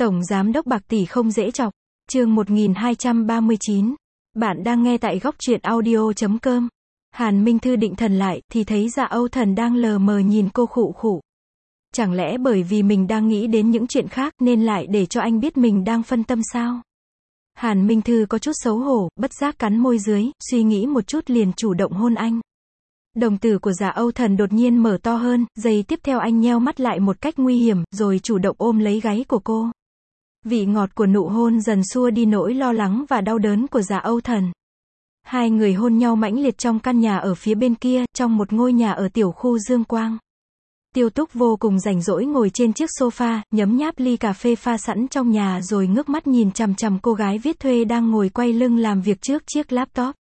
Tổng giám đốc bạc tỷ không dễ chọc. Chương 1239. Bạn đang nghe tại góc truyện audio.com. Hàn Minh Thư định thần lại, thì thấy Dạ Âu Thần đang lờ mờ nhìn cô khụ khụ. Chẳng lẽ bởi vì mình đang nghĩ đến những chuyện khác nên lại để cho anh biết mình đang phân tâm sao? Hàn Minh Thư có chút xấu hổ, bất giác cắn môi dưới, suy nghĩ một chút liền chủ động hôn anh. Đồng tử của Dạ Âu Thần đột nhiên mở to hơn, giây tiếp theo anh nheo mắt lại một cách nguy hiểm, rồi chủ động ôm lấy gáy của cô. Vị ngọt của nụ hôn dần xua đi nỗi lo lắng và đau đớn của Dạ Âu Thần. Hai người hôn nhau mãnh liệt trong căn nhà ở phía bên kia, trong một ngôi nhà ở tiểu khu Dương Quang. Tiêu Túc vô cùng rảnh rỗi ngồi trên chiếc sofa, nhấm nháp ly cà phê pha sẵn trong nhà rồi ngước mắt nhìn chằm chằm cô gái viết thuê đang ngồi quay lưng làm việc trước chiếc laptop.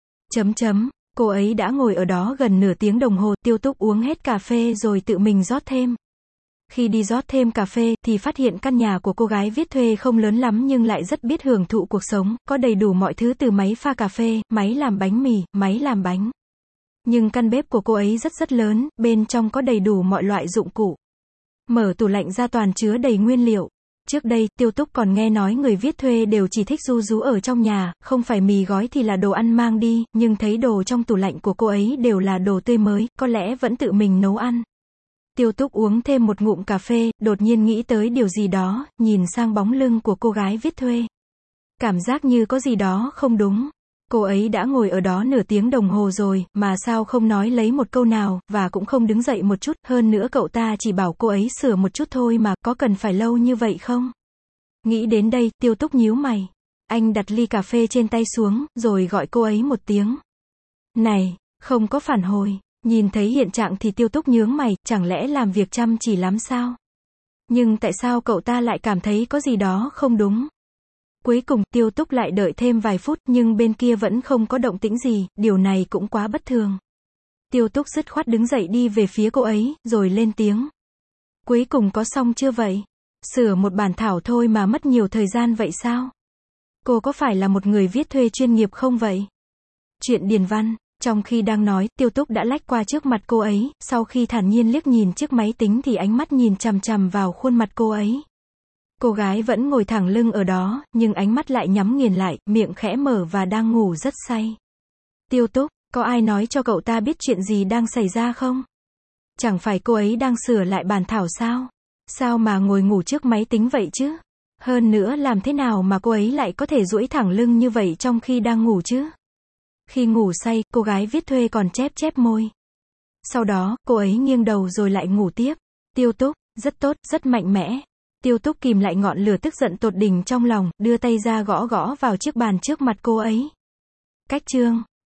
Cô ấy đã ngồi ở đó gần nửa tiếng đồng hồ, Tiêu Túc uống hết cà phê rồi tự mình rót thêm. Khi đi rót thêm cà phê, thì phát hiện căn nhà của cô gái viết thuê không lớn lắm nhưng lại rất biết hưởng thụ cuộc sống, có đầy đủ mọi thứ từ máy pha cà phê, máy làm bánh mì, máy làm bánh. Nhưng căn bếp của cô ấy rất lớn, bên trong có đầy đủ mọi loại dụng cụ. Mở tủ lạnh ra toàn chứa đầy nguyên liệu. Trước đây, Tiêu Túc còn nghe nói người viết thuê đều chỉ thích ru rú ở trong nhà, không phải mì gói thì là đồ ăn mang đi, nhưng thấy đồ trong tủ lạnh của cô ấy đều là đồ tươi mới, có lẽ vẫn tự mình nấu ăn. Tiêu Túc uống thêm một ngụm cà phê, đột nhiên nghĩ tới điều gì đó, nhìn sang bóng lưng của cô gái viết thuê. Cảm giác như có gì đó không đúng. Cô ấy đã ngồi ở đó nửa tiếng đồng hồ rồi, mà sao không nói lấy một câu nào, và cũng không đứng dậy một chút, hơn nữa cậu ta chỉ bảo cô ấy sửa một chút thôi mà, có cần phải lâu như vậy không? Nghĩ đến đây, Tiêu Túc nhíu mày. Anh đặt ly cà phê trên tay xuống, rồi gọi cô ấy một tiếng. Này, không có phản hồi. Nhìn thấy hiện trạng thì Tiêu Túc nhướng mày, chẳng lẽ làm việc chăm chỉ lắm sao? Nhưng tại sao cậu ta lại cảm thấy có gì đó không đúng? Cuối cùng, Tiêu Túc lại đợi thêm vài phút, nhưng bên kia vẫn không có động tĩnh gì, điều này cũng quá bất thường. Tiêu Túc dứt khoát đứng dậy đi về phía cô ấy, rồi lên tiếng. Cuối cùng có xong chưa vậy? Sửa một bản thảo thôi mà mất nhiều thời gian vậy sao? Cô có phải là một người viết thuê chuyên nghiệp không vậy? Chuyện điền văn. Trong khi đang nói, Tiêu Túc đã lách qua trước mặt cô ấy, sau khi thản nhiên liếc nhìn chiếc máy tính thì ánh mắt nhìn chằm chằm vào khuôn mặt cô ấy. Cô gái vẫn ngồi thẳng lưng ở đó, nhưng ánh mắt lại nhắm nghiền lại, miệng khẽ mở và đang ngủ rất say. Tiêu Túc, có ai nói cho cậu ta biết chuyện gì đang xảy ra không? Chẳng phải cô ấy đang sửa lại bản thảo sao? Sao mà ngồi ngủ trước máy tính vậy chứ? Hơn nữa làm thế nào mà cô ấy lại có thể duỗi thẳng lưng như vậy trong khi đang ngủ chứ? Khi ngủ say, cô gái viết thuê còn chép môi. Sau đó, cô ấy nghiêng đầu rồi lại ngủ tiếp. Tiêu Túc, rất tốt, rất mạnh mẽ. Tiêu Túc kìm lại ngọn lửa tức giận tột đỉnh trong lòng, đưa tay ra gõ gõ vào chiếc bàn trước mặt cô ấy. Cách chương.